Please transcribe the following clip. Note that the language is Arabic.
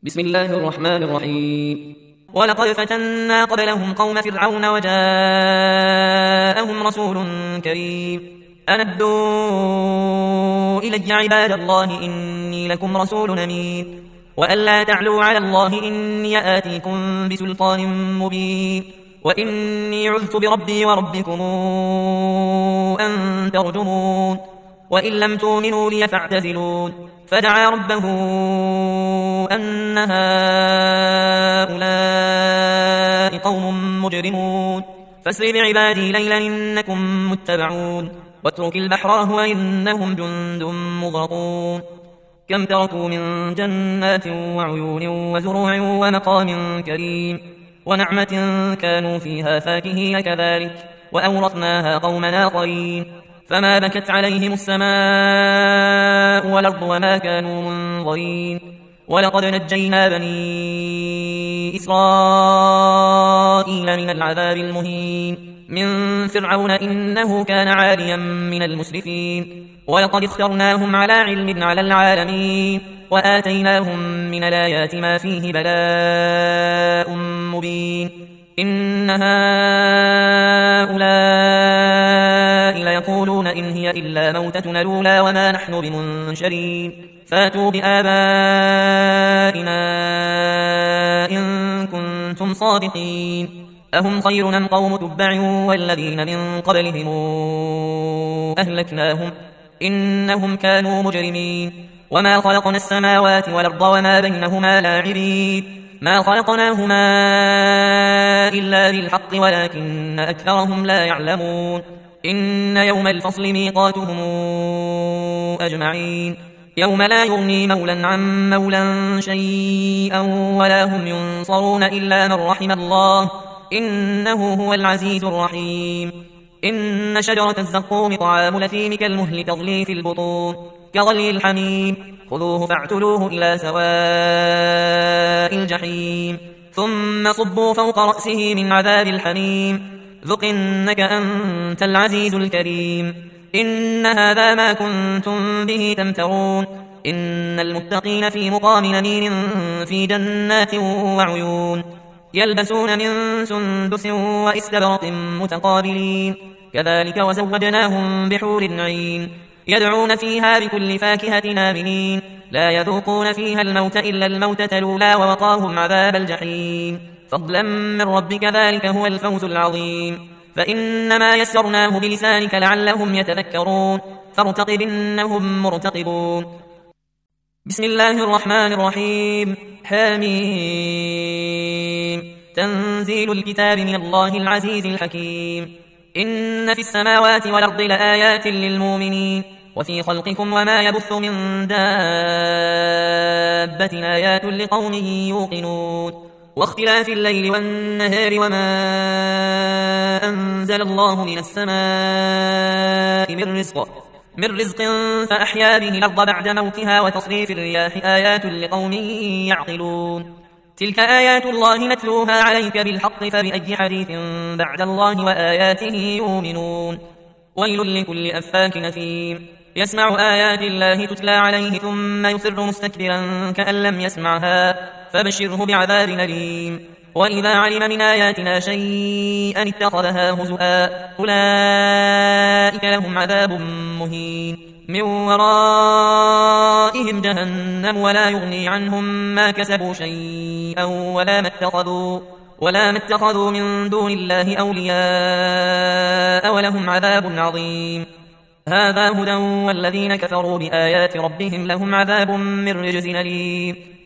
بسم الله الرحمن الرحيم. ولقد فتنا قبلهم قوم فرعون وجاءهم رسول كريم أن ادوا إلي عباد الله إني لكم رسول أمين وأن لا تعلوا على الله إني آتيكم بسلطان مبين وإني عذت بربي وربكم أن ترجمون وإن لم تؤمنوا لي فاعتزلون. فدعا ربه أن هؤلاء قوم مجرمون فاسر بعبادي ليلا إنكم متبعون واترك البحر رهوا إنهم جند مغرقون. كم تركوا من جنات وعيون وزروع ومقام كريم ونعمة كانوا فيها فاكهين كذلك وأورثناها قوما آخرين فما بكت عليهم السماء والأرض وما كانوا منظرين. ولقد نجينا بني إسرائيل من العذاب المهين من فرعون إنه كان عاليا من المسرفين ولقد اخترناهم على علم على العالمين وآتيناهم من الآيات ما فيه بلاء مبين. إن هؤلاء ليقولون إن هي إلا موتتنا الأولى وما نحن بمنشرين فاتوا بآبائنا إن كنتم صادقين. أهم خير أم قوم تبع والذين من قبلهم أهلكناهم إنهم كانوا مجرمين. وما خلقنا السماوات والأرض وما بينهما لاعبين ما خلقناهما إلا بالحق ولكن أكثرهم لا يعلمون. إن يوم الفصل ميقاتهم أجمعين يوم لا يغني مولا عن مولا شيئا ولا هم ينصرون إلا من رحم الله إنه هو العزيز الرحيم. إن شجرة الزقوم طعام الأثيم كالمهل تغلي في البطون كغلي الحميم خذوه فاعتلوه إلى سواء الجحيم ثم صبوا فوق رأسه من عذاب الحميم ذق إنك أنت العزيز الكريم. إن هذا ما كنتم به تمترون إن المتقين في مقام أمين في جنات وعيون يلبسون من سندس وإستبرق متقابلين كذلك وزوجناهم بحور عين يدعون فيها بكل فاكهة آمنين لا يذوقون فيها الموت إلا الموتة الأولى ووقاهم عذاب الجحيم فضلا من ربك ذلك هو الفوز العظيم. فإنما يسرناه بلسانك لعلهم يتذكرون فارتقب إنهم مرتقبون. بسم الله الرحمن الرحيم. حميم تنزيل الكتاب من الله العزيز الحكيم. إن في السماوات والأرض لآيات للمؤمنين وفي خلقكم وما يبث من دابة آيات لقوم يوقنون واختلاف الليل والنهار وما أنزل الله من السماء من رزق فأحيا به الأرض بعد موتها وتصريف الرياح آيات لقوم يعقلون. تلك آيات الله نتلوها عليك بالحق فبأي حديث بعد الله وآياته يؤمنون. ويل لكل أفاك أثيم يسمع آيات الله تتلى عليه ثم يصر مستكبرا كأن لم يسمعها فبشره بعذاب أليم. وإذا علم من آياتنا شيئا اتخذها هزؤا أولئك لهم عذاب مهين من ورائهم جهنم ولا يغني عنهم ما كسبوا شيئا ولا ما اتخذوا من دون الله أولياء ولهم عذاب عظيم. هذا هدى والذين كفروا بآيات ربهم لهم عذاب من رجز أليم.